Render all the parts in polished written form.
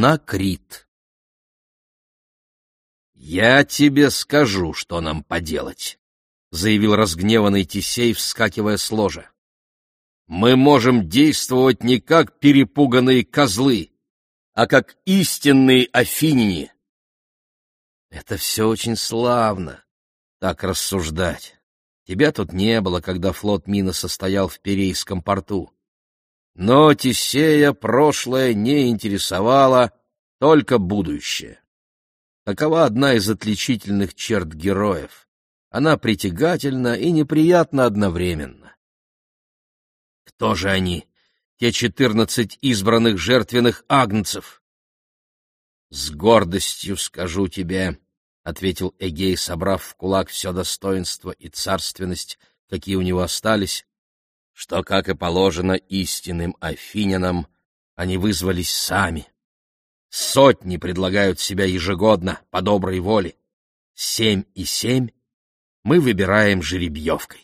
на Крит. «Я тебе скажу, что нам поделать», — заявил разгневанный Тесей, вскакивая с ложа. «Мы можем действовать не как перепуганные козлы, а как истинные афиняне». «Это все очень славно, так рассуждать. Тебя тут не было, когда флот Миноса стоял в Пирейском порту. Но Тесея прошлое не интересовало, только будущее. Такова одна из отличительных черт героев. Она притягательна и неприятна одновременно. Кто же они, те 14 избранных жертвенных агнцев? «С гордостью скажу тебе», — ответил Эгей, собрав в кулак все достоинство и царственность, какие у него остались, что, как и положено истинным афинянам, они вызвались сами. Сотни предлагают себя ежегодно по доброй воле. 7 и 7 мы выбираем жеребьевкой.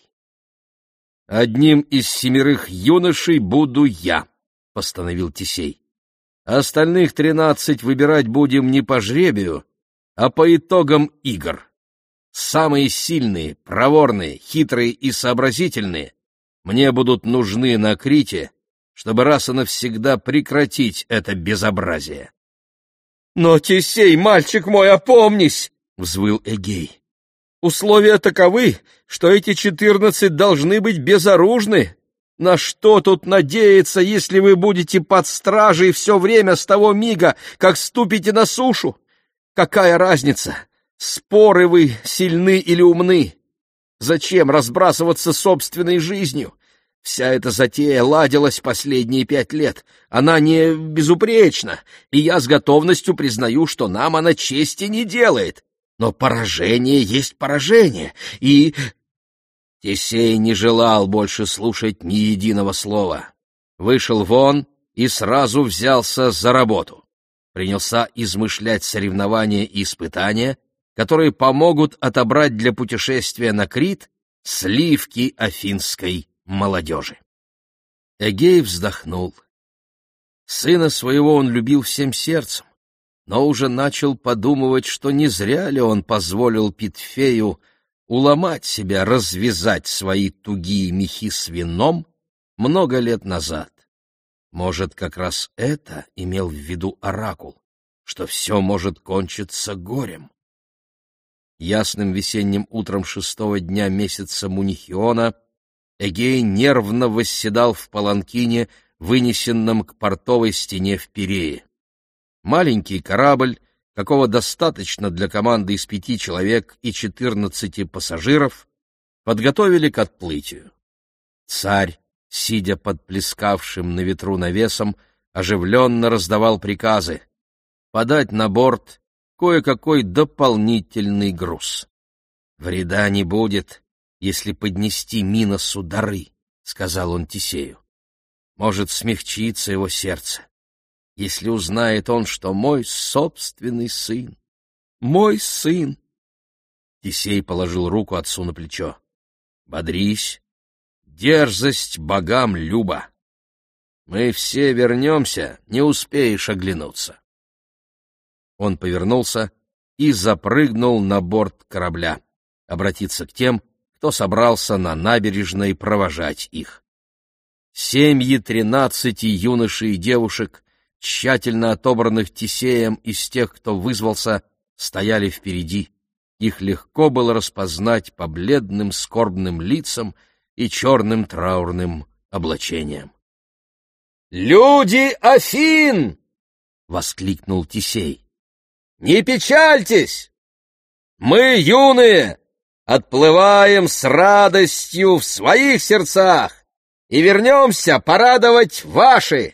«Одним из 7 юношей буду я», — постановил Тесей. «Остальных 13 выбирать будем не по жребию, а по итогам игр. Самые сильные, проворные, хитрые и сообразительные мне будут нужны на Крите, чтобы раз и навсегда прекратить это безобразие». «Но, Тесей, мальчик мой, опомнись!» — взвыл Эгей. «Условия таковы, что эти 14 должны быть безоружны. На что тут надеяться, если вы будете под стражей все время с того мига, как ступите на сушу? Какая разница, споры вы сильны или умны? Зачем разбрасываться собственной жизнью? Вся эта затея ладилась последние 5 лет. Она не безупречна, и я с готовностью признаю, что нам она чести не делает. Но поражение есть поражение, и...» Тесей не желал больше слушать ни единого слова. Вышел вон и сразу взялся за работу. Принялся измышлять соревнования и испытания, которые помогут отобрать для путешествия на Крит сливки афинской молодежи. Эгей вздохнул. Сына своего он любил всем сердцем, но уже начал подумывать, что не зря ли он позволил Питфею уломать себя развязать свои тугие мехи с вином много лет назад. Может, как раз это имел в виду оракул, что все может кончиться горем. Ясным весенним утром 6-го дня месяца Мунихиона Эгей нервно восседал в паланкине, вынесенном к портовой стене в Пирее. Маленький корабль, какого достаточно для команды из 5 человек и 14 пассажиров, подготовили к отплытию. Царь, сидя под плескавшим на ветру навесом, оживленно раздавал приказы подать на борт кое-какой дополнительный груз. «Вреда не будет, если поднести Миносу дары», — сказал он Тесею. «Может смягчиться его сердце, если узнает он, что мой собственный сын, мой сын». Тесей положил руку отцу на плечо. «Бодрись, дерзость богам люба. Мы все вернемся, не успеешь оглянуться». Он повернулся и запрыгнул на борт корабля, обратиться к тем, кто собрался на набережной провожать их. Семьи 13 юношей и девушек, тщательно отобранных Тесеем из тех, кто вызвался, стояли впереди. Их легко было распознать по бледным скорбным лицам и черным траурным облачениям. «Люди Афин!» — воскликнул Тесей. «Не печальтесь! Мы, юные, отплываем с радостью в своих сердцах и вернемся порадовать ваши!»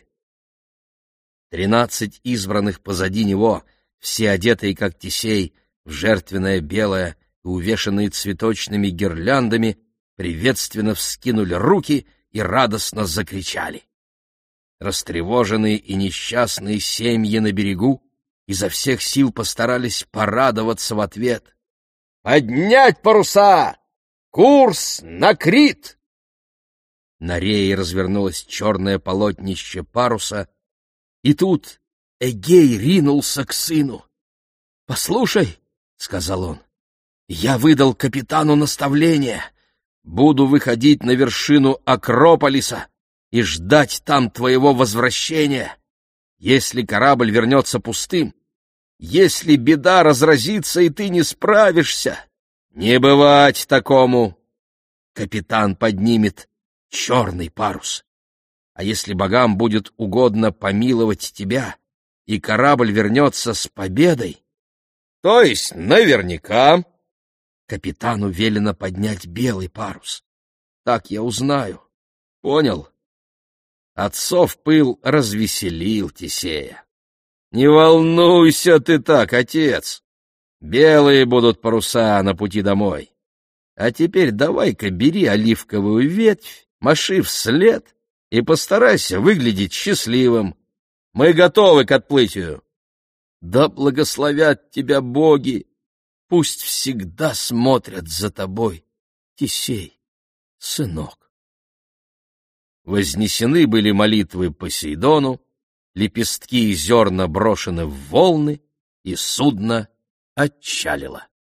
13 избранных позади него, все одетые, как Тесей, в жертвенное белое и увешанные цветочными гирляндами, приветственно вскинули руки и радостно закричали. Растревоженные и несчастные семьи на берегу изо всех сил постарались порадоваться в ответ. «Поднять паруса! Курс на Крит!» На рее развернулось черное полотнище паруса, и тут Эгей ринулся к сыну. «Послушай», — сказал он, — «я выдал капитану наставление. Буду выходить на вершину Акрополиса и ждать там твоего возвращения. Если корабль вернется пустым, если беда разразится и ты не справишься, не бывать такому. Капитан поднимет черный парус. А если богам будет угодно помиловать тебя, и корабль вернется с победой, то есть наверняка капитану велено поднять белый парус. Так я узнаю. Понял? Отцов пыл развеселил Тесея. Не волнуйся ты так, отец. Белые будут паруса на пути домой. А теперь давай-ка бери оливковую ветвь, маши вслед и постарайся выглядеть счастливым. Мы готовы к отплытию. Да благословят тебя боги, пусть всегда смотрят за тобой, Тесей, сынок. Вознесены были молитвы Посейдону, лепестки и зерна брошены в волны, и судно отчалило.